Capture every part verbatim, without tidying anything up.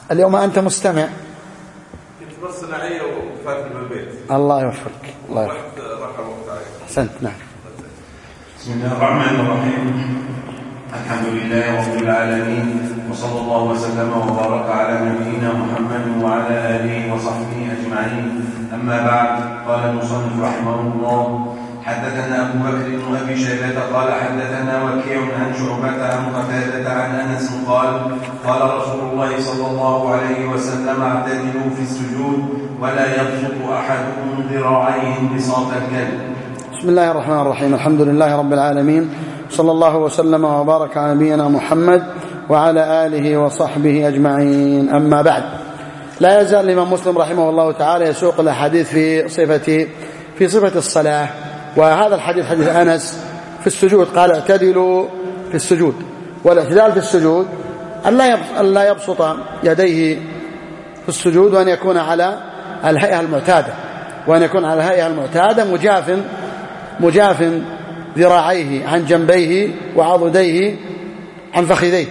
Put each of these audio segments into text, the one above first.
اليوم أنت مستمع. كنت بس نعية وفات بالبيت. الله يوفقك. الله يوفقك. راح الوقت عليك. أحسنت. نعم. بسم الله الرحمن الرحيم. الحمد لله رب العالمين، وصلى الله وسلم وبارك على نبينا محمد وعلى آله وصحبه أجمعين. أما بعد، قال المصنف رحمه الله: حدثنا أبو بكر بن أبي شيبة قال حدثنا وكيع عن شعبة عن قتادة عن أنس قال: قال رسول الله صلى الله عليه وسلم: اعتدلوا في السجود ولا يبسط أحدكم ذراعيه انبساط الكلب. بسم الله الرحمن الرحيم. الحمد لله رب العالمين، صلى الله وسلم وبارك على نبينا محمد وعلى آله وصحبه أجمعين. أما بعد، لا يزال الإمام مسلم رحمه الله تعالى يسوق الأحاديث في صفة في صفة الصلاة، وهذا الحديث حديث أنس في السجود، قال: اعتدلوا في السجود. والاعتدال في السجود أن لا يبسط يديه في السجود، وأن يكون على الهيئة المعتادة وأن يكون على الهيئة المعتادة مجاف مجاف ذراعيه عن جنبيه وعضديه عن فخذيه،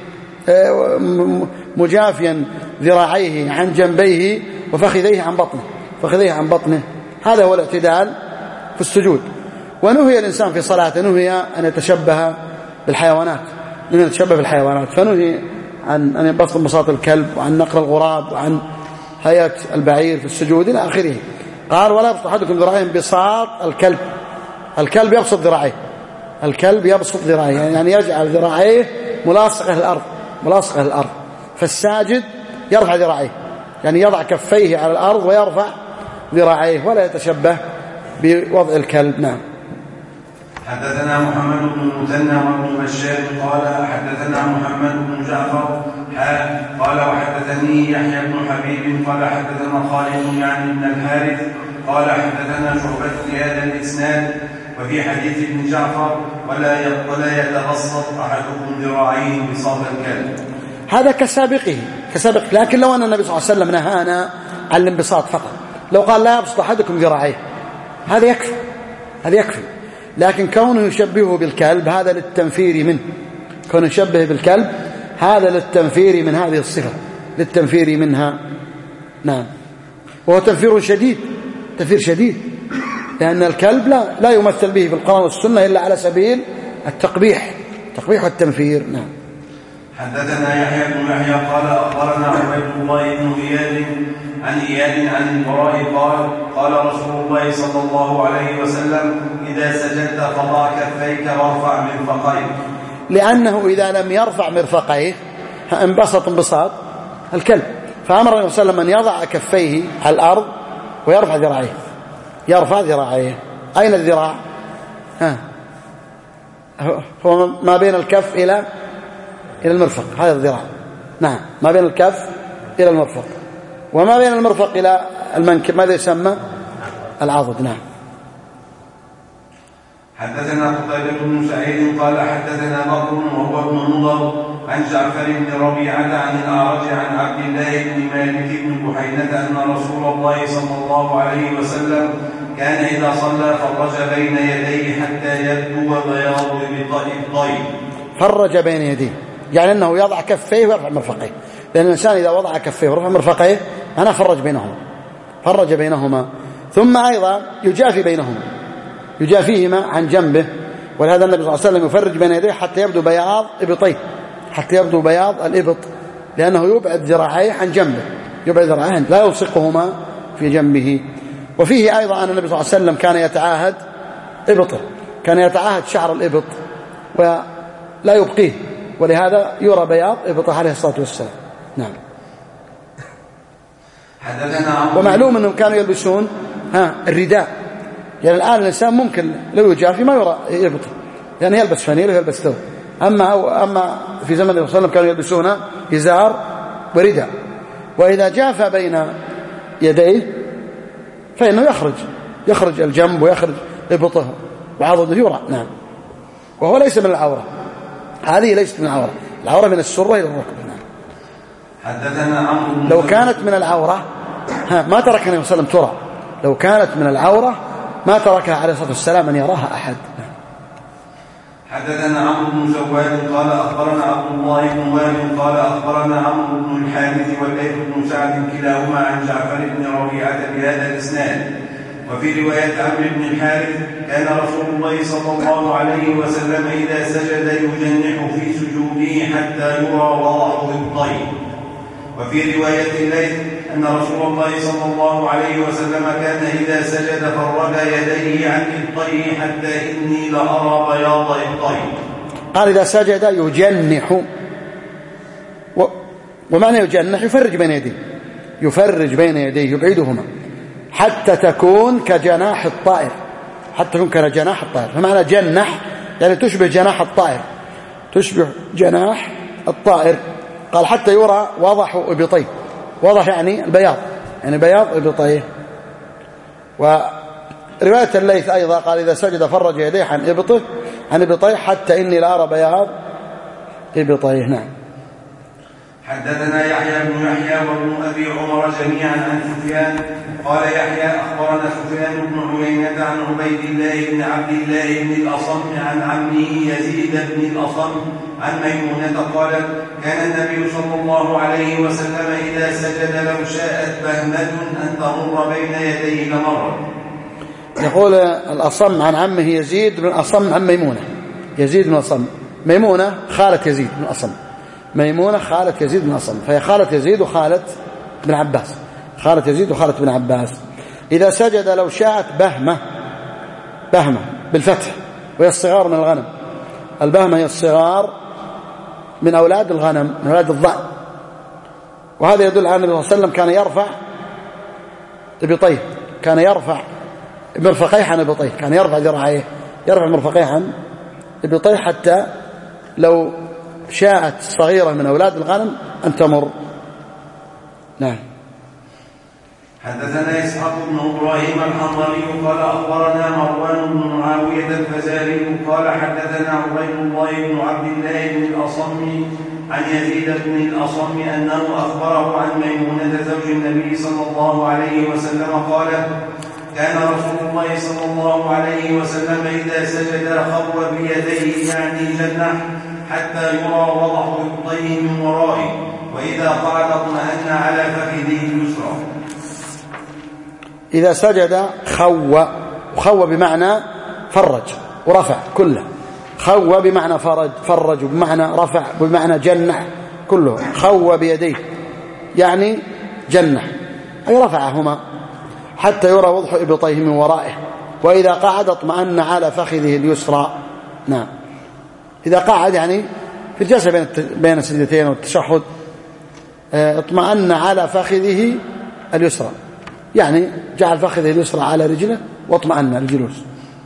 مجافيا ذراعيه عن جنبيه وفخذيه عن بطنه فخذيه عن بطنه هذا هو الاعتدال في السجود. ونهي الإنسان في صلاته نهي أن يتشبه بالحيوانات أن يتشبه بالحيوانات فنهي عن أن يبسط انبساط الكلب، وعن نقر الغراب، وعن هيئة البعير في السجود إلى آخره. قال: ولا يبسط أحدكم ذراعيه انبساط الكلب. الكلب يبسط ذراعيه الكلب يبسط ذراعيه يعني يجعل ذراعيه ملاصقة للأرض ملاصقة للأرض فالساجد يرفع ذراعيه، يعني يضع كفيه على الأرض ويرفع ذراعيه ولا يتشبه بوضع الكلب. نعم. حدثنا محمد بن المثنى وابن بشار قال حدثنا محمد بن جعفر قال وحدثني يحيى بن حبيب قال حدثنا خالد يعني بن الحارث قال حدثنا شعبة في هذا الإسناد وفي حديث ابن جعفر: ولا ولا يتبسط أحدكم ذراعيه بساط الكلب. هذا كسابقه كسابق لكن لو أن النبي صلى الله عليه وسلم نهانا عن الانبساط فقط، لو قال: لا يبسط أحدكم ذراعيه، هذا يكفي هذا يكفي لكن كونه يشبهه بالكلب هذا للتنفير منه كونه يشبه بالكلب هذا للتنفير من هذه الصفة للتنفير منها. نعم. وهو تنفير شديد تنفير شديد لأن الكلب لا, لا يمثل به في القرآن والسنة إلا على سبيل التقبيح التقبيح والتنفير. نعم. حدثنا يحيى بن يحيى قال أخبرنا عبيد الله بن إياد عن إياد عن البراء قال: قال رسول الله صلى الله عليه وسلم: إذا سجدت فضع كفيك وارفع مرفقيك. لأنه إذا لم يرفع مرفقيه انبسط انبساط الكلب، فأمر النبي صلى الله عليه وسلم أن يضع كفيه على الأرض ويرفع ذراعيه يرفع ذراعيه. أين الذراع؟ ها هو ما بين الكف إلى إلى المرفق، هذا الذراع. نعم، ما بين الكف إلى المرفق، وما بين المرفق إلى المنكب ماذا يسمى؟ العضد. نعم. حدثنا قتيبة بن سعيد قال حدثنا بكر وهو ابن مضر عن جعفر بن ربيعة عن الأعرج عن عبد الله بن مالك بن بحينة أن رسول الله صلى الله عليه وسلم كان إذا صلى فرج بين يديه حتى يبدو بياض إبطيه. فرج بين يديه يعني أنه يضع كفيه ويرفع مرفقيه، لأن الإنسان إذا وضع كفيه ورفع مرفقيه أنا فرج بينهما فرج بينهما ثم أيضا يجافي بينهما يجافيهما عن جنبه. ولهذا النبي صلى الله عليه وسلم يفرج بين يديه حتى يبدو بياض إبطيه حتى يبدو بياض الإبط، لأنه يبعد ذراعيه عن جنبه يبعد ذراعيه لا يلصقهما في جنبه. وفيه أيضا أن النبي صلى الله عليه وسلم كان يتعاهد إبطه كان يتعاهد شعر الإبط ولا يبقيه، ولهذا يرى بياض إبطه عليه الصلاة والسلام. نعم. ومعلوم أنهم كانوا يلبسون ها الرداء، يعني الآن الإنسان ممكن لو يجافي ما يرى إبطه يعني يلبس فنيل ويلبس ثوب، أما أما في زمن الرسول صلى الله عليه وسلم كانوا يلبسون إزار ورداء، وإذا جاف بين يديه فإنه يخرج يخرج الجنب ويخرج إبطه وعضده يرى. نعم. وهو ليس من العورة، هذه ليست من العورة، العورة من السرة إلى الركبة. نعم. حدثنا لو كانت من العورة ها ما ترك النبي صلى الله عليه وسلم ترى، لو كانت من العورة ما تركها عليه الصلاة والسلام أن يراها أحد. حدثنا عمرو بن سواد قال أخبرنا عبد الله بن وهب قال أخبرنا عمرو بن الحارث والليث بن سعد كلاهما عن جعفر بن ربيعة بهذا الإسناد. وفي رواية عمرو بن الحارث كان رسول الله صلى الله عليه وسلم إذا سجد يجنح في سجوده حتى يرى وضع إبطيه. وفي رواية الليث أن رسول الله صلى الله عليه وسلم كان إذا سجد فرج يديه عن إبطيه حتى إني لأرى بياض إبطيه. قال إذا سجد يجنح، و... ومعنى يجنح يفرج بين يديه، يفرج بين يديه يبعدهما حتى تكون كجناح الطائر، حتى تكون كجناح الطائر. فمعنى جنح يعني تشبه جناح الطائر، تشبه جناح الطائر. قال حتى يرى وضح إبطيه، وضح يعني البياض، يعني بياض إبطيه. ورواية الليث أيضا قال إذا سجد فرج يديه عن إبطه عن إبطيه حتى إني لأرى بياض إبطيه. نعم. حدثنا يحيى بن يحيى وابن أبي عمر جميعا عن سفيان قال يحيى أخبرنا سفيان بن عيينة عن عبيد الله بن عبد الله بن الأصم عن عمه يزيد بن الأصم عن ميمونة قالت كان النبي صلى الله عليه وسلم إذا سجد لو شاءت بهمة أن تمر بين يديه لمرت. يقول الأصم عن عمه يزيد بن الأصم عن ميمونة، يزيد بن الأصم، ميمونة خالة يزيد بن الأصم، ميمونة خالة يزيد بن الأصم، فهي خالة يزيد وخالة بن عباس، خالة يزيد وخالة بن عباس. إذا سجد لو شاءت بهمة، بهمة بالفتح، وهي الصغار من الغنم. البهمة هي الصغار من أولاد الغنم، من أولاد الضأن. وهذا يدل على النبي صلى الله عليه وسلم كان يرفع إبطيه، كان يرفع مرفقيه عن إبطيه، كان يرفع ذراعيه، يرفع مرفقيه عن إبطيه حتى لو شاءت صغيرة من أولاد الغنم أن تمر. نعم. حدثنا إسحاق بن إبراهيم الحنظلي قال أخبرنا مروان بن معاوية الفزاري قال حدثنا عبيد الله بن عبد الله بن الأصم عن يزيد بن الأصم أنه أخبره عن ميمونة زوج النبي صلى الله عليه وسلم قال كان رسول الله صلى الله عليه وسلم إذا سجد خو بيديه يعني جنح حتى يرى وضع إبطيه من ورائه، وإذا قعد اطمأن على فخذه اليسرى. إذا سجد خو، وخو بمعنى فرج ورفع كله، خو بمعنى فرج، فرج بمعنى رفع، بمعنى جنح كله. خو بيديه يعني جنح أي رفعهما حتى يرى وضح إبطيه من ورائه، وإذا قعد اطمأن على فخذه اليسرى. نعم. إذا قعد يعني في الجلسة بين بين السجدتين والتشهد اطمأن على فخذه اليسرى، يعني جعل فخذه اليسرى على رجله واطمأن للجلوس.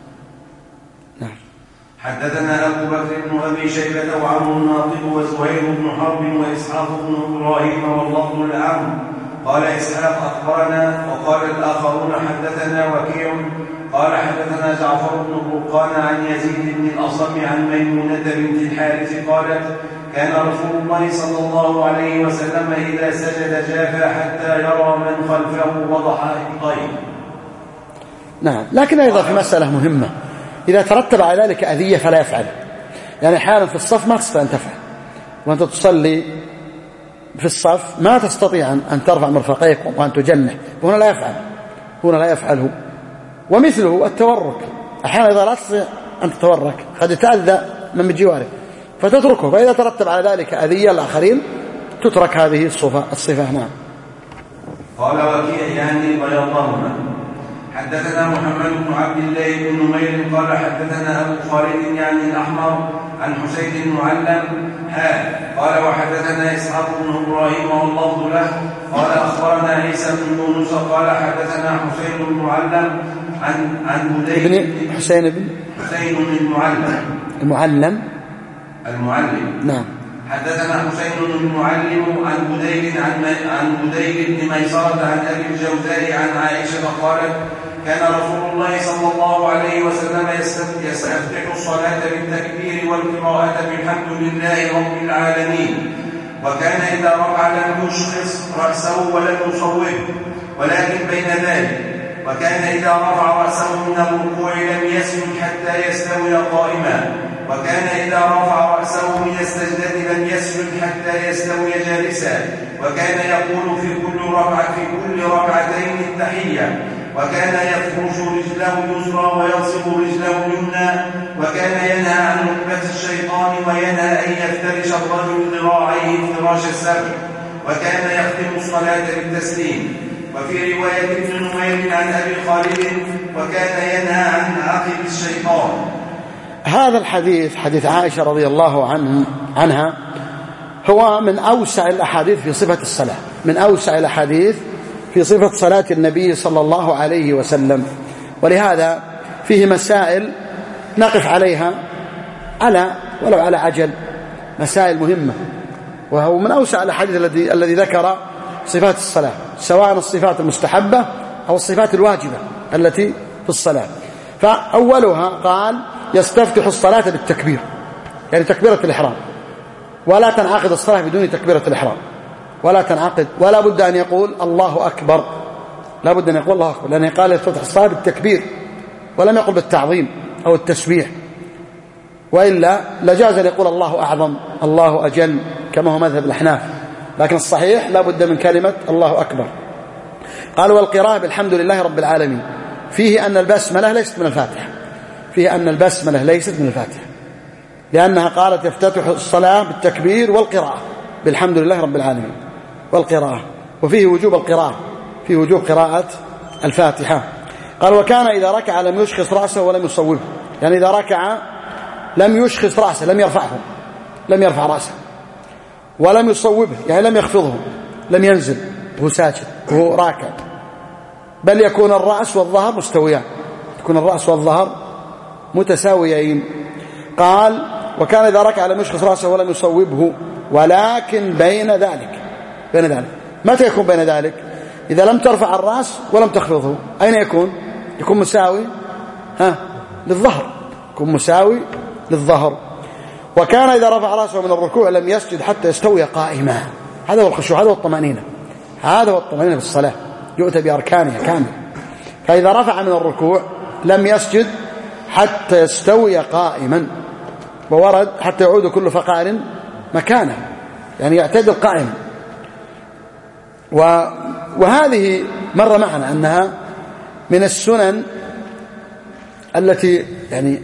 نعم. حدثنا أبو بكر بن أبي شيبة وعمرو الناطق وزهير بن حرب وإسحاق بن إبراهيم واللفظ لعمرو قال إسحاق أخبرنا، وقال الآخرون حدثنا وكيع قال حدثنا جعفر بن برقان عن يزيد بن الأصم عن ميمونة بنت الحارث قالت كان رسول الله صلى الله عليه وسلم إذا سجد جافى حتى يرى من خلفه وضح إبطيه. نعم. لكن أيضا في مسألة مهمة، إذا ترتب على ذلك أذية فلا يفعل. يعني حالا في الصف ما تستطيع أن تفعل، وأنت تصلي في الصف ما تستطيع أن ترفع مرفقيك وأن تجنح، وهنا لا يفعل، هنا لا يفعله. ومثله التورك، أحيانا إذا لا تستطيع أن تتورك قد يتأذى من بجوارك فتتركه، فإذا ترتب على ذلك أذية الآخرين تترك هذه الصفة الصفة. نعم. قال وكيع يعني بياضهما. حدثنا محمد بن عبد الله بن نمير قال حدثنا أبو خالد يعني الأحمر عن حسين المعلم ها قال وحدثنا إسحاق بن إبراهيم واللفظ له قال أخبرنا عيسى بن يونس قال حدثنا حسين المعلم عن عن ابن حسين بن حسين المعلم المعلم المعلم نعم. حدثنا حسين المعلم عن بديل عن عن بديل بن ميسرة عن أبي الجوزاء عن عائشة قالت كان رسول الله صلى الله عليه وسلم يستفتح الصلاة بالتكبير والقراءة بالحمد لله رب العالمين، وكان إذا ركع لم يشخص رأسه ولم يصوبه ولكن بين ذلك، وكان إذا رفع رأسه من الركوع لم يسجد حتى يستوي قائما، وكان إذا رفع رأسه من السجدة لم يسجد حتى يستوي جالسا، وكان يقول في كل ركعة في كل ركعتين التحية، وكان يفرش رجله اليسرى وينصب رجله اليمنى، وكان ينهى عن ركبة الشيطان وينهى أن يفترش الرجل ذراعيه افتراش السبع، وكان يختم الصلاة بالتسليم. وفي رواية ابن نمير عن أبي خالد وكان ينهى عن عقب الشيطان. هذا الحديث حديث عائشة رضي الله عنه عنها هو من أوسع الأحاديث في صفة الصلاة، من أوسع الأحاديث في صفة صلاة النبي صلى الله عليه وسلم، ولهذا فيه مسائل نقف عليها على ولو على عجل، مسائل مهمة، وهو من أوسع الأحاديث الذي الذي ذكر صفات الصلاة، سواء الصفات المستحبة أو الصفات الواجبة التي في الصلاة. فأولها قال يستفتح الصلاة بالتكبير، يعني تكبيرة الإحرام، ولا تنعقد الصلاة بدون تكبيرة الإحرام، ولا تنعقد، ولا بد أن يقول الله أكبر، لا بد أن يقول الله أكبر، لأنه قال يستفتح الصلاة بالتكبير ولم يقل بالتعظيم أو التسبيح، وإلا لجاز أن يقول الله أعظم الله أجل كما هو مذهب الأحناف، لكن الصحيح لا بد من كلمة الله أكبر. قال والقراءة بالحمد لله رب العالمين، فيه أن البسملة ليست من الفاتحة، فيه أن البسملة ليست من الفاتحة، لأنها قالت يفتتح الصلاة بالتكبير والقراءة بالحمد لله رب العالمين والقراءة، وفيه وجوب القراءة، فيه وجوب قراءة الفاتحة. قال وكان إذا ركع لم يشخص رأسه ولم يصوبه، يعني إذا ركع لم يشخص رأسه، لم يرفعه، لم يرفع رأسه، ولم يصوبه يعني لم يخفضه، لم ينزل وهو ساجد وهو راكع، بل يكون الرأس والظهر مستويان، يكون الرأس والظهر متساويين. قال وكان إذا ركع لم يشخص رأسه ولم يصوبه، ولكن بين ذلك، بين ذلك متى يكون بين ذلك؟ إذا لم ترفع الرأس ولم تخفضه، أين يكون؟ يكون مساوي ها للظهر، يكون مساوي للظهر. وكان إذا رفع رأسه من الركوع لم يسجد حتى يستوي قائما، هذا هو الخشوع، هذا هو الطمأنينة، هذا هو الطمأنينة في الصلاة، يؤتى بأركانها كامل. فإذا رفع من الركوع لم يسجد حتى يستوي قائما، وورد حتى يعود كل فقار مكانه، يعني يعتدل قائما. وهذه مر معنا أنها من السنن التي يعني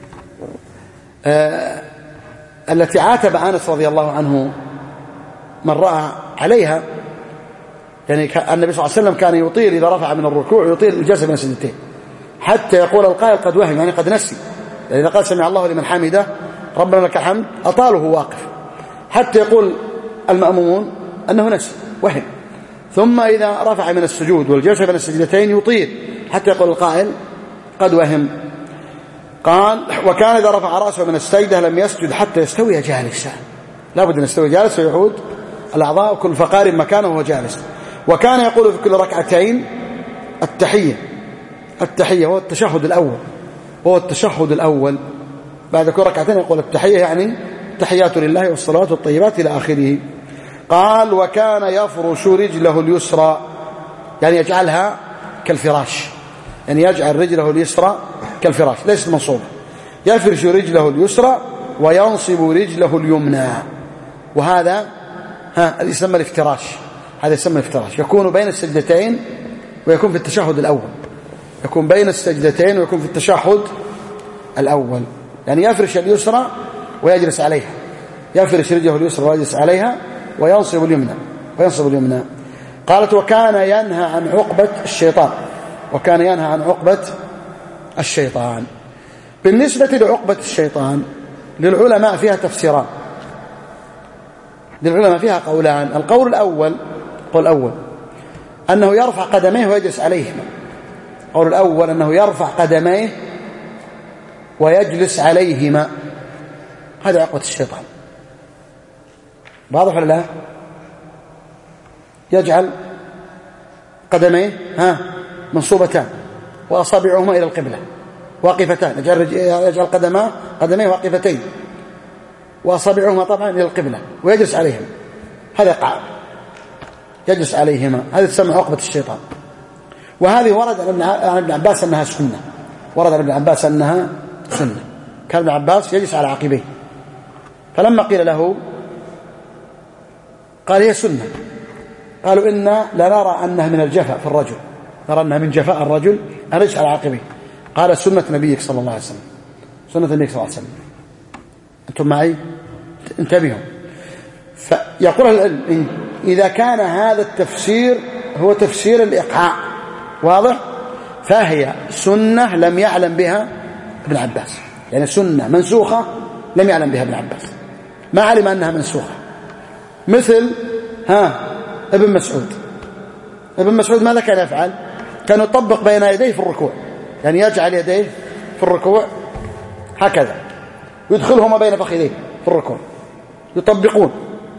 آه التي عاتب أنس رضي الله عنه من رأى عليها، يعني النبي صلى الله عليه وسلم كان يطيل إذا رفع من الركوع يطيل الجلسة بين السجدتين حتى يقول القائل قد وهم، يعني قد نسي، يعني إذا قال سمع الله لمن حمده ربنا لك الحمد أطاله واقف، حتى يقول المأمومون أنه نسي وهم، ثم إذا رفع من السجود والجلسة بين السجدتين يطيل حتى يقول القائل قد وهم. قال وكان إذا رفع رأسه من السجدة لم يسجد حتى يستوي جالسا، لا بد أن يستوي جالس ويعود الأعضاء كل فقار مكانه وهو جالس. وكان يقول في كل ركعتين التحية، التحية هو التشهد الأول، هو التشهد الأول بعد كل ركعتين يقول التحية، يعني تحيات لله والصلوات والطيبات إلى آخره. قال وكان يفرش رجله اليسرى، يعني يجعلها كالفراش، يعني يجعل رجله اليسرى كالفراش ليست منصوبة، يفرش رجله اليسرى وينصب رجله اليمنى، وهذا ها يسمى الافتراش، هذا يسمى الافتراش، يكون بين السجدتين ويكون في التشهد الأول، يكون بين السجدتين ويكون في التشهد الأول، يعني يفرش اليسرى ويجلس عليها، يفرش رجله اليسرى ويجلس عليها وينصب اليمنى وينصب اليمنى. قالت وكان ينهى عن عقبة الشيطان، وكان ينهى عن عقبة الشيطان. بالنسبة لعقبة الشيطان للعلماء فيها تفسيران، للعلماء فيها قولان. القول الأول القول الأول أنه يرفع قدميه ويجلس عليهما، القول الأول أنه يرفع قدميه ويجلس عليهما، هذا عقبة الشيطان، واضح ولا لا؟ يجعل قدميه ها منصوبتان وأصابعهما إلى القبلة واقفتان، يجعل, يجعل قدماه قدميه واقفتين وأصابعهما طبعا إلى القبلة ويجلس عليهم، هذا قاعد يجلس عليهما، هذا تسمى عقبة الشيطان. وهذه ورد عن ابن عباس أنها سنة، ورد عن ابن عباس أنها سنة، كان ابن عباس يجلس على عقبيه. فلما قيل له قال هي سنة. قالوا إنا لنرى أنها من الجفاء في الرجل، نرى أنها من جفاء الرجل أن يجلس على عقبيه. قال سنة نبيك صلى الله عليه وسلم، سنة نبيك صلى الله عليه وسلم. أنتم معي؟ انتبهوا. فيقول العلم إذا كان هذا التفسير هو تفسير الإقعاء واضح، فهي سنة لم يعلم بها ابن عباس، يعني سنة منسوخة لم يعلم بها ابن عباس، ما علم أنها منسوخة. مثل ها ابن مسعود، ابن مسعود ماذا كان يفعل؟ كان يطبق بين يديه في الركوع، يعني يجعل يديه في الركوع هكذا ويدخلهما بين فخذيه في الركوع يطبقون.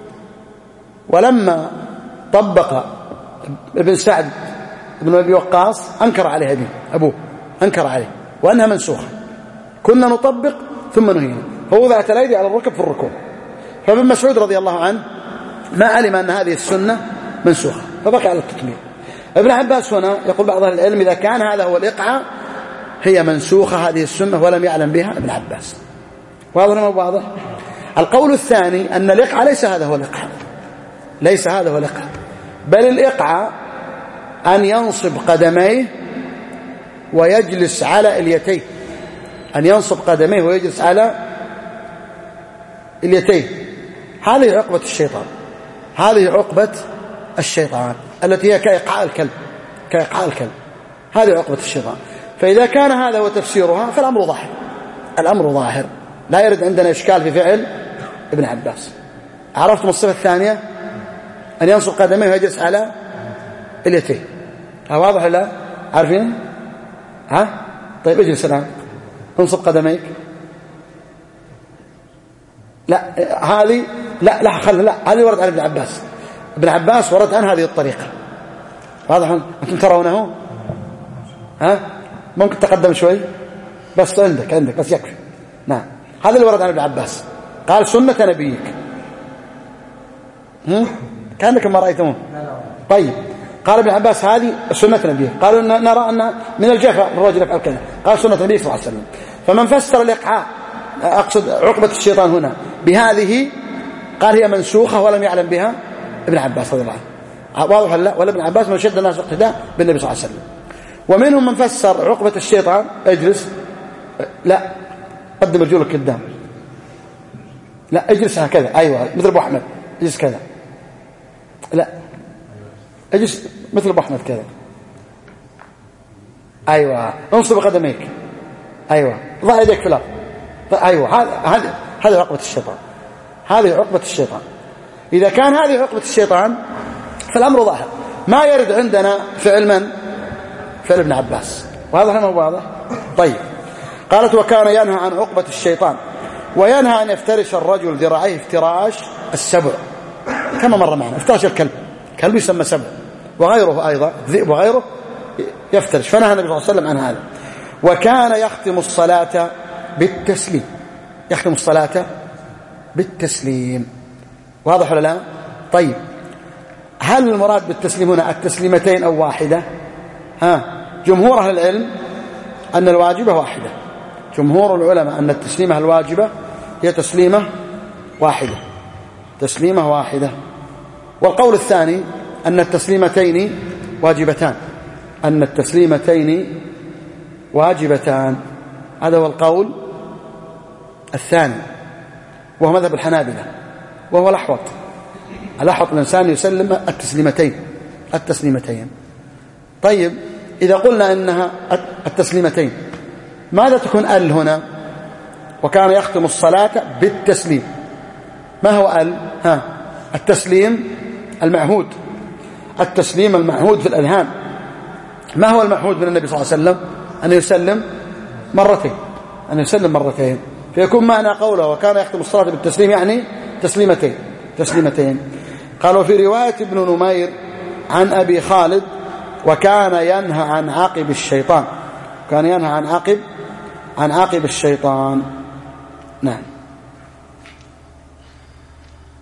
ولما طبق ابن سعد ابن أبي وقاص أنكر عليه أبيه أبوه أنكر عليه وأنها منسوخة، كنا نطبق ثم نهينا، فوضعت الأيدي على الركب في الركوع. فابن مسعود رضي الله عنه ما علم أن هذه السنة منسوخة فبقي على التطبيق. ابن عباس هنا يقول بعض أهل العلم إذا كان هذا هو الإقعاء هي منسوخة هذه السنة ولم يعلم بها ابن عباس. واضح ما واضح؟ القول الثاني أن الإقعاء ليس هذا هو الإقعاء، ليس هذا هو الإقعاء، بل الإقعاء أن ينصب قدميه ويجلس على اليتيه، أن ينصب قدميه ويجلس على اليتيه. هذه عقبة الشيطان، هذه عقبة الشيطان التي هي كإيقاع الكلب، كإيقاع الكلب، هذه عقبة الشيطان. فإذا كان هذا هو تفسيرها فالأمر ظاهر، الأمر ظاهر، لا يرد عندنا إشكال في فعل ابن عباس. عرفتم الصفة الثانية؟ أن ينصب قدميه ويجلس على اليتيه. ها واضح ولا عارفين؟ ها طيب اجلس الآن انصب قدميك. لا هذه لا لا خل لا هذه ورد عن ابن عباس، ابن عباس ورد عن هذه الطريقة. واضح أنتم ترونه؟ ها ممكن تقدم شوي بس عندك عندك بس يكفي. نعم هذا اللي ورد عن ابن عباس، قال سنة نبيك. هم كأنك ما رأيتموه. طيب قال ابن عباس هذه سنة نبيك، قالوا نرى أن من الجفاء الرجل يفعل كذا، قال سنة النبي صلى الله عليه وسلم. فمن فسر الإقعاء أقصد عقبة الشيطان هنا بهذه قال هي منسوخة ولم يعلم بها ابن عباس رضي الله عنه. واضح ولا ولا ابن عباس من شد الناس اقتداء بالنبي صلى الله عليه وسلم. ومنهم من فسر عقبة الشيطان اجلس، لا قدم رجولك قدام، لا اجلس هكذا، ايوه مثل ابو احمد اجلس كذا، لا اجلس مثل ابو احمد كذا، ايوه انصب قدميك، ايوه ضع يديك في الارض، ايوه هذا هذا هذه عقبة الشيطان، هذه عقبة الشيطان. اذا كان هذه عقبة الشيطان فالامر ظاهر، ما يرد عندنا فعل من؟ فعل ابن عباس. واضح ما واضح؟ طيب قالت وكان ينهى عن عقبة الشيطان وينهى أن يفترش الرجل ذراعيه افتراش السبع كما مر معنا، افتراش الكلب، كلب يسمى سبع، وغيره أيضا ذئب وغيره يفترش، فنهى النبي صلى الله عليه وسلم عن هذا. وكان يختم الصلاة بالتسليم، يختم الصلاة بالتسليم. واضح ولا لا؟ طيب هل المراد بالتسليم هنا التسليمتين أو واحدة؟ ها جمهور أهل العلم أن الواجبة واحدة، جمهور العلماء أن التسليمة الواجبة هي تسليمة واحدة، تسليمة واحدة. والقول الثاني أن التسليمتين واجبتان، أن التسليمتين واجبتان، هذا هو القول الثاني وهو مذهب الحنابلة، وهو الأحوط، الأحوط الإنسان يسلم التسليمتين التسليمتين. طيب إذا قلنا إنها التسليمتين ماذا تكون ال هنا؟ وكان يختم الصلاة بالتسليم، ما هو ال؟ ها التسليم المعهود، التسليم المعهود في الأذهان. ما هو المعهود من النبي صلى الله عليه وسلم؟ أن يسلم مرتين، أن يسلم مرتين، فيكون معنى قوله وكان يختم الصلاة بالتسليم يعني تسليمتين تسليمتين. قالوا في رواية ابن نمير عن أبي خالد وكان ينهى عن عقب الشيطان، كان ينهى عن عقب عن عقب الشيطان. نعم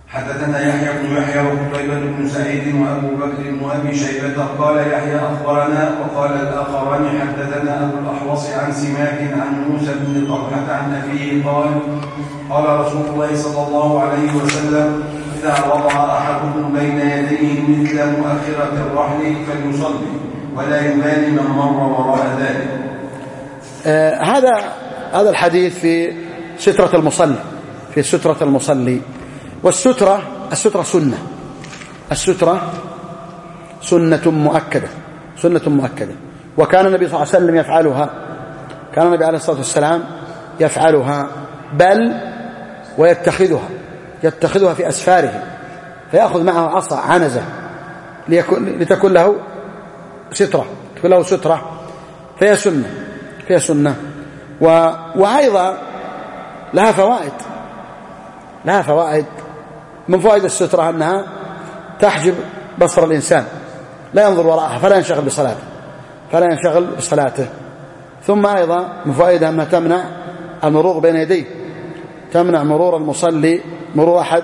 حدثنا يحيى بن يحيى وقتيبة بن سعيد وأبو بكر بن أبي شيبة قال يحيى أخبرنا، وقال الآخران حدثنا أبو الأحوص عن سماك عن موسى بن طلحة عن أبيه قال قال رسول الله صلى الله عليه وسلم إذا وضع أحدكم بين يديه مثل مؤخرة الرحل فليصلي ولا يبالي من مر وراء ذلك. آه هذا هذا الحديث في سترة المصلي، في سترة المصلي. والسترة السترة سنة، السترة سنة مؤكدة، سنة مؤكدة. وكان النبي صلى الله عليه وسلم يفعلها، كان النبي عليه الصلاة والسلام يفعلها، بل ويتخذها، يتخذها في أسفاره، فيأخذ معه عصا عنزة لتكون له سترة، تكون له سترة، فهي سنة، فهي سنة. و... وأيضا لها فوائد، لها فوائد. من فوائد السترة أنها تحجب بصر الإنسان، لا ينظر وراءها فلا ينشغل بصلاته، فلا ينشغل بصلاته. ثم أيضا من فوائدها أنها تمنع المرور بين يديه، تمنع مرور المصلي، مرور أحد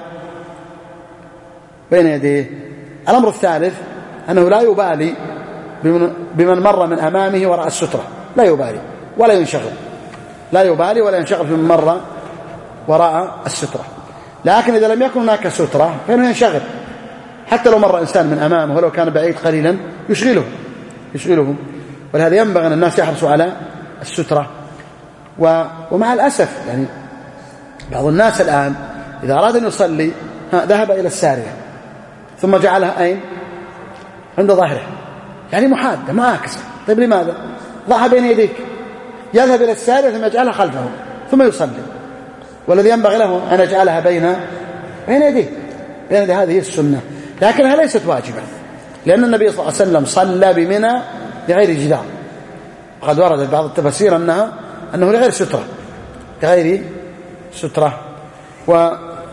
بين يديه. الأمر الثالث أنه لا يبالي بمن مر من أمامه وراء السترة، لا يبالي ولا ينشغل، لا يبالي ولا ينشغل بمن مر وراء السترة. لكن إذا لم يكن هناك سترة فإنه ينشغل، حتى لو مر إنسان من أمامه ولو كان بعيد قليلا يشغله، يشغله. ولهذا ينبغي أن الناس يحرصوا على السترة. ومع الأسف يعني بعض الناس الآن إذا أراد أن يصلي ذهب إلى السارية ثم جعلها أين؟ عند ظهره، يعني محادة معاكسة. طيب لماذا؟ ضعها بين يديك، يذهب إلى السارية ثم يجعلها خلفه ثم يصلي، والذي ينبغي له أن يجعلها بين بين يديه، بين يديه. هذه السنة، لكنها ليست واجبة، لأن النبي صلى الله عليه وسلم صلى بمنى لغير جدار، وقد ورد بعض التفاسير أنها أنه لغير سترة، لغير سترة. و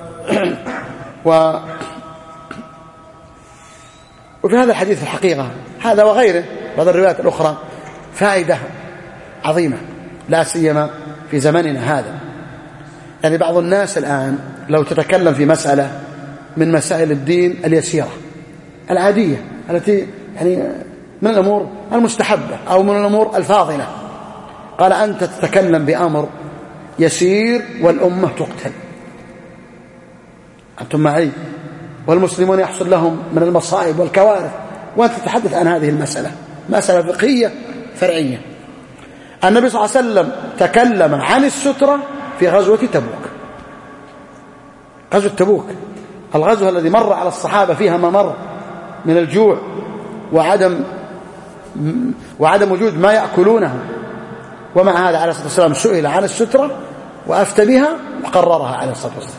و وفي هذا الحديث الحقيقة هذا وغيره بعض الروايات الأخرى فائدة عظيمة، لا سيما في زمننا هذا. يعني بعض الناس الآن لو تتكلم في مسألة من مسائل الدين اليسيرة العادية التي يعني من الأمور المستحبة أو من الأمور الفاضلة، قال أنت تتكلم بأمر يسير والأمة تقتل، أنتم معي، والمسلمون يحصل لهم من المصائب والكوارث، وأنت تتحدث عن هذه المسألة، مسألة فقهية فرعية. النبي صلى الله عليه وسلم تكلم عن السترة في غزوة تبوك، غزوة تبوك، الغزوة الذي مر على الصحابة فيها ما مر من الجوع وعدم وعدم وجود ما يأكلونه، ومع هذا عليه الصلاة والسلام سئل عن السترة وأفتى بها وقررها عليه الصلاة والسلام.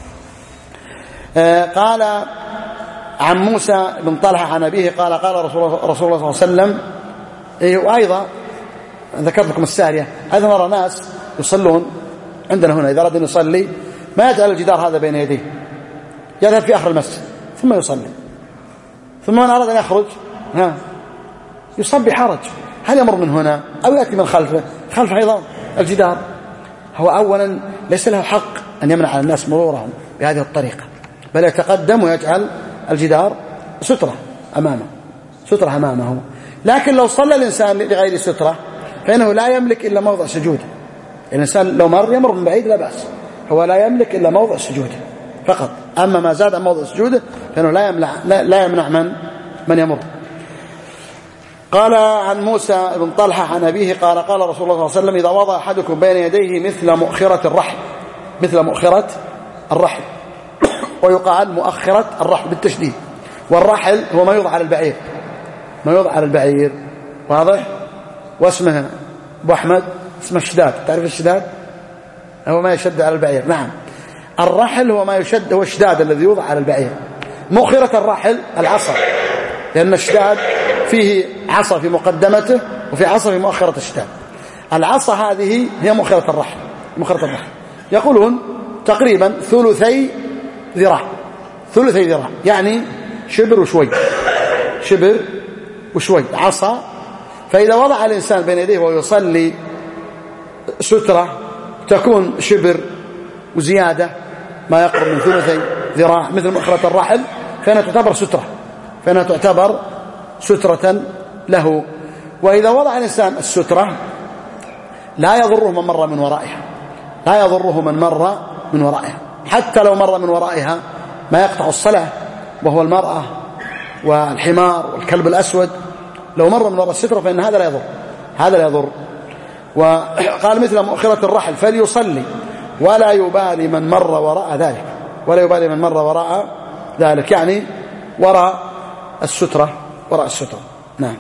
آه قال عن موسى بن طلحة عن أبيه قال قال رسول الله, رسول الله صلى الله عليه وسلم. إيه وأيضا ذكرت لكم السارية، هذا نرى ناس يصلون عندنا هنا إذا أراد أن يصلي ما يجعل الجدار هذا بين يديه، يذهب في آخر المسجد ثم يصلي، ثم من أراد أن يخرج ها يصب بحرج، هل يمر من هنا أو يأتي من خلفه، خلف أيضا الجدار. هو أولا ليس له حق أن يمنع على الناس مرورهم بهذه الطريقة، بل يتقدم ويجعل الجدار سترة أمامه، سترة أمامه. لكن لو صلى الإنسان لغير سترة فإنه لا يملك إلا موضع سجوده. الإنسان لو مر يمر من بعيد لا بأس، هو لا يملك إلا موضع سجوده فقط، أما ما زاد عن موضع سجوده فإنه لا يمنع, لا, لا يمنع من, من يمر. قال عن موسى بن طلحة عن أبيه قال قال رسول الله صلى الله عليه وسلم إذا وضع أحدكم بين يديه مثل مؤخرة الرحل، مثل مؤخرة الرحل، ويقال مؤخرة الرحل بالتشديد، والرحل هو ما يوضع على البعير، ما يوضع على البعير، واضح؟ واسمه أبو أحمد اسمه الشداد، تعرف الشداد؟ هو ما يشد على البعير. نعم، الرحل هو ما يشد، هو الشداد الذي يوضع على البعير. مؤخرة الرحل العصا، لأن الشداد فيه عصا في مقدمته وفي عصا في مؤخرة الشداد. العصا هذه هي مؤخرة الرحل، مؤخرة الرحل يقولون تقريبا ثلثي ذراع، ثلثي ذراع يعني شبر وشوي، شبر وشوي عصا. فإذا وضع الإنسان بين يديه ويصلي سترة تكون شبر وزيادة ما يقرب من ثلثي ذراع مثل مؤخرة الرحل فإنها تعتبر سترة فإنها تعتبر سترة له. وإذا وضع الإنسان السترة لا يضره من مر من ورائها لا يضره من مر من ورائها حتى لو مر من ورائها ما يقطع الصلاة وهو المرأة والحمار والكلب الأسود لو مر من وراء السترة فإن هذا لا يضر هذا لا يضر. وقال مثل مؤخرة الرحل فليصلي ولا يبالي من مر وراء ذلك ولا يبالي من مر وراء ذلك يعني وراء السترة وراء السترة. نعم.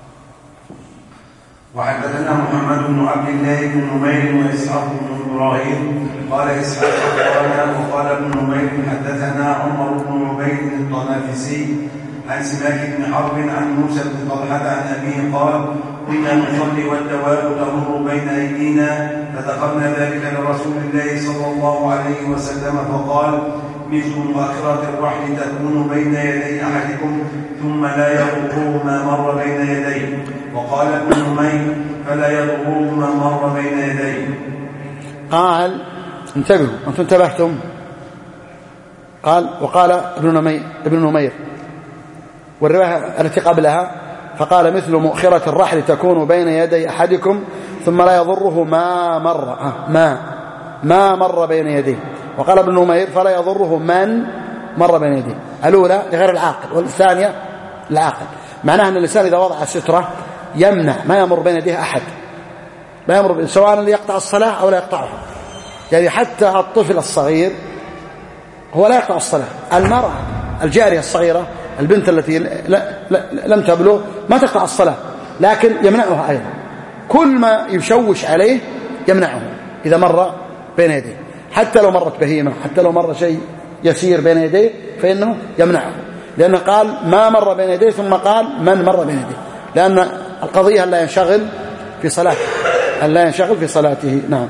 وحدثنا محمد بن عبد الله بن نمير وإسحاق بن إبراهيم قال إسحاق أخبرنا وقال ابن نمير حدثنا عمر بن عبيد الطنافسي عن سماك بن حرب عن موسى بن طلحة عن أبيه قال كنا نصلي والدواب تمر بين أيدينا فذكرنا ذلك لرسول الله صلى الله عليه وسلم فقال مثل مؤخرة الرحل تكون بين يدي أحدكم ثم لا يضره ما مر بين يديه. وقال ابن نمير فلا يضره ما مر بين يديه. قال انتبهوا أنتم انتبهتم قال وقال ابن نمير ابن نمير والرواية التي قبلها فقال مثل مؤخرة الرحل تكون بين يدي أحدكم ثم لا يضره ما مر ما ما مر بين يديه. وقال ابن نمير فلا يضره من مر بين يديه. الأولى لغير العاقل والثانية العاقل معناها أن الإنسان إذا وضع السترة يمنع ما يمر بين يديه أحد ما يمر سواء اللي يقطع الصلاة أو لا يقطعها يعني حتى الطفل الصغير هو لا يقطع الصلاة. المرأة الجارية الصغيرة البنت التي لم تبلغ ما تقطع الصلاة لكن يمنعها أيضا كل ما يشوش عليه يمنعه إذا مر بين يديه حتى لو مرت بهيمة حتى لو مر شيء يسير بين يديه فإنه يمنعه لأنه قال ما مر بين يديه ثم قال من مر بين يديه لأن القضية لا ينشغل في صلاته لا ينشغل في صلاته. نعم.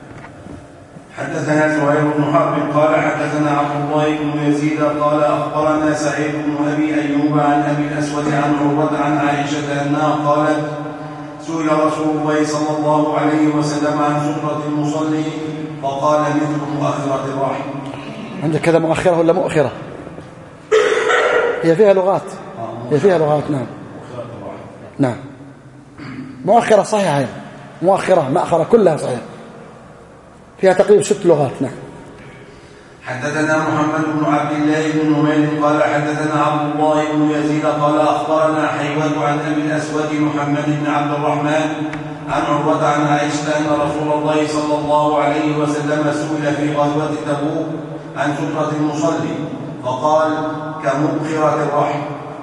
حدثنا زهير بن حرب قال حدثنا عبد الله بن يزيد قال أخبرنا سعيد بن أبي أيوب عن أبي الأسود عن عروة عن عائشة أنها قالت سئل رسول الله صلى الله عليه وسلم عن سترة المصلي فقال مثل مؤخرة الرحل. عندك كذا مؤخرة ولا مؤخرة؟ هي فيها لغات هي فيها لغات. نعم نعم مؤخرة صحيحة مؤخرة مأخرة كلها صحيحة فيها تقريبا ست لغات. نعم. حدثنا محمد بن عبد الله بن نمير قال حدثنا عبد الله بن يزيد قال أخبرنا حيوة عن أبي الأسود محمد بن عبد الرحمن عن عروة عن عائشة أن رسول الله صلى الله عليه وسلم سئل في غزوة تبوك عن سترة المصلي فقال كمؤخرة الرحل.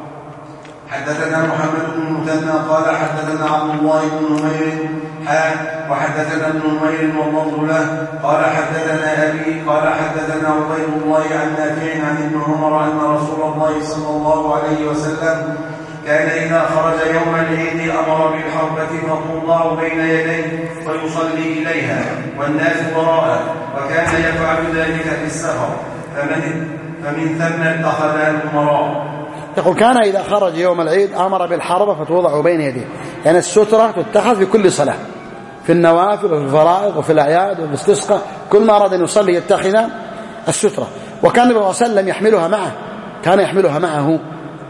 حدثنا محمد بن المثنى قال حدثنا عبد الله بن نمير وحدثنا ابن نمير واللفظ له قال حدثنا أبي قال حدثنا عبيد الله عن نافع عن ابن عمر أن رسول الله صلى الله عليه وسلم كان إذا خرج يوم العيد أمر بالحربة فتوضع بين يديه ويصلي إليها والناس وراءه وكان يفعل ذلك في السفر فمن, فمن ثم اتخذ الأمراء. يقول كان إذا خرج يوم العيد أمر بالحربة فتوضع بين يديه يعني السترة تتخذ في كل صلاة في النوافل وفي الفرائض وفي الأعياد وفي الاستسقاء كل ما أراد أن يصلي يتخذ السترة. وكان النبي صلى الله عليه وسلم يحملها معه كان يحملها معه.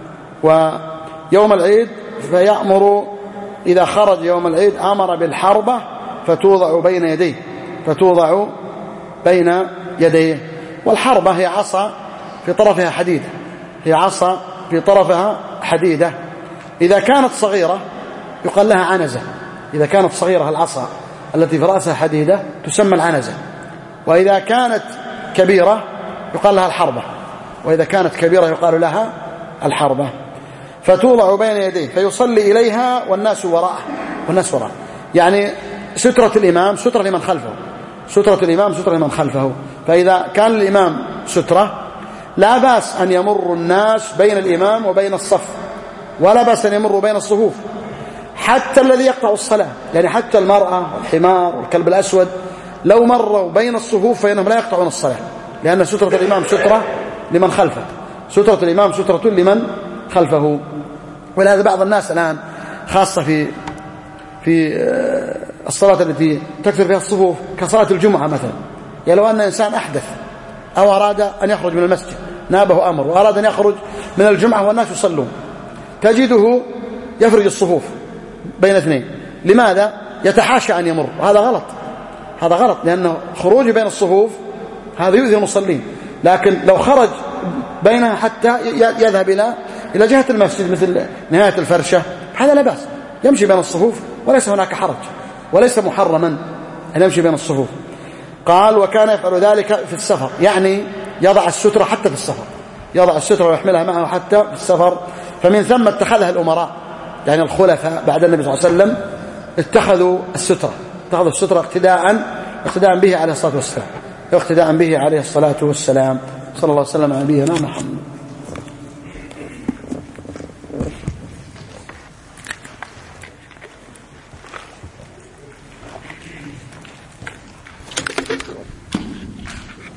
ويوم العيد فيأمر إذا خرج يوم العيد أمر بالحربة فتوضع بين يديه فتوضع بين يديه. والحربة هي عصا في طرفها حديدة هي عصا في طرفها حديدة. إذا كانت صغيرة يقال لها عنزة إذا كانت صغيرة العصا التي في رأسها حديدة تسمى العنزة. وإذا كانت كبيرة يقال لها الحربة وإذا كانت كبيرة يقال لها الحربة. فتوضع بين يديه فيصلي إليها والناس وراءه والناس وراءه يعني سترة الإمام سترة لمن خلفه سترة الإمام سترة لمن خلفه. فإذا كان الإمام سترة لا بأس أن يمر الناس بين الإمام وبين الصف ولا بأس أن يمروا بين الصفوف حتى الذي يقطع الصلاة يعني حتى المرأة والحمار والكلب الأسود لو مروا بين الصفوف فإنهم لا يقطعون الصلاة لأن سترة الإمام سترة لمن خلفه سترة الإمام سترة لمن خلفه. ولهذا بعض الناس الآن خاصة في في الصلاة التي تكثر فيها الصفوف كصلاة الجمعة مثلا يعني لو أن إنسان أحدث أو أراد أن يخرج من المسجد نابه أمر وأراد أن يخرج من الجمعة والناس يصلون، تجده يفرج الصفوف بين اثنين. لماذا؟ يتحاشى أن يمر. هذا غلط، هذا غلط، لأنه خروج بين الصفوف هذا يؤذي المصلين. لكن لو خرج بينها حتى يذهب إلى إلى جهة المسجد مثل نهاية الفرشة هذا لا بأس، يمشي بين الصفوف وليس هناك حرج، وليس محرما أن يمشي بين الصفوف. قال وكان يفعل ذلك في السفر، يعني يضع السترة حتى في السفر، يضع السترة ويحملها معه حتى في السفر. فمن ثم اتخذها الأمراء، يعني الخلفاء بعد النبي صلى الله عليه وسلم اتخذوا السترة، اتخذوا السترة اقتداء اقتداء به عليه الصلاة والسلام، اقتداء به عليه الصلاة والسلام. صلى الله عليه وسلم على نبينا محمد.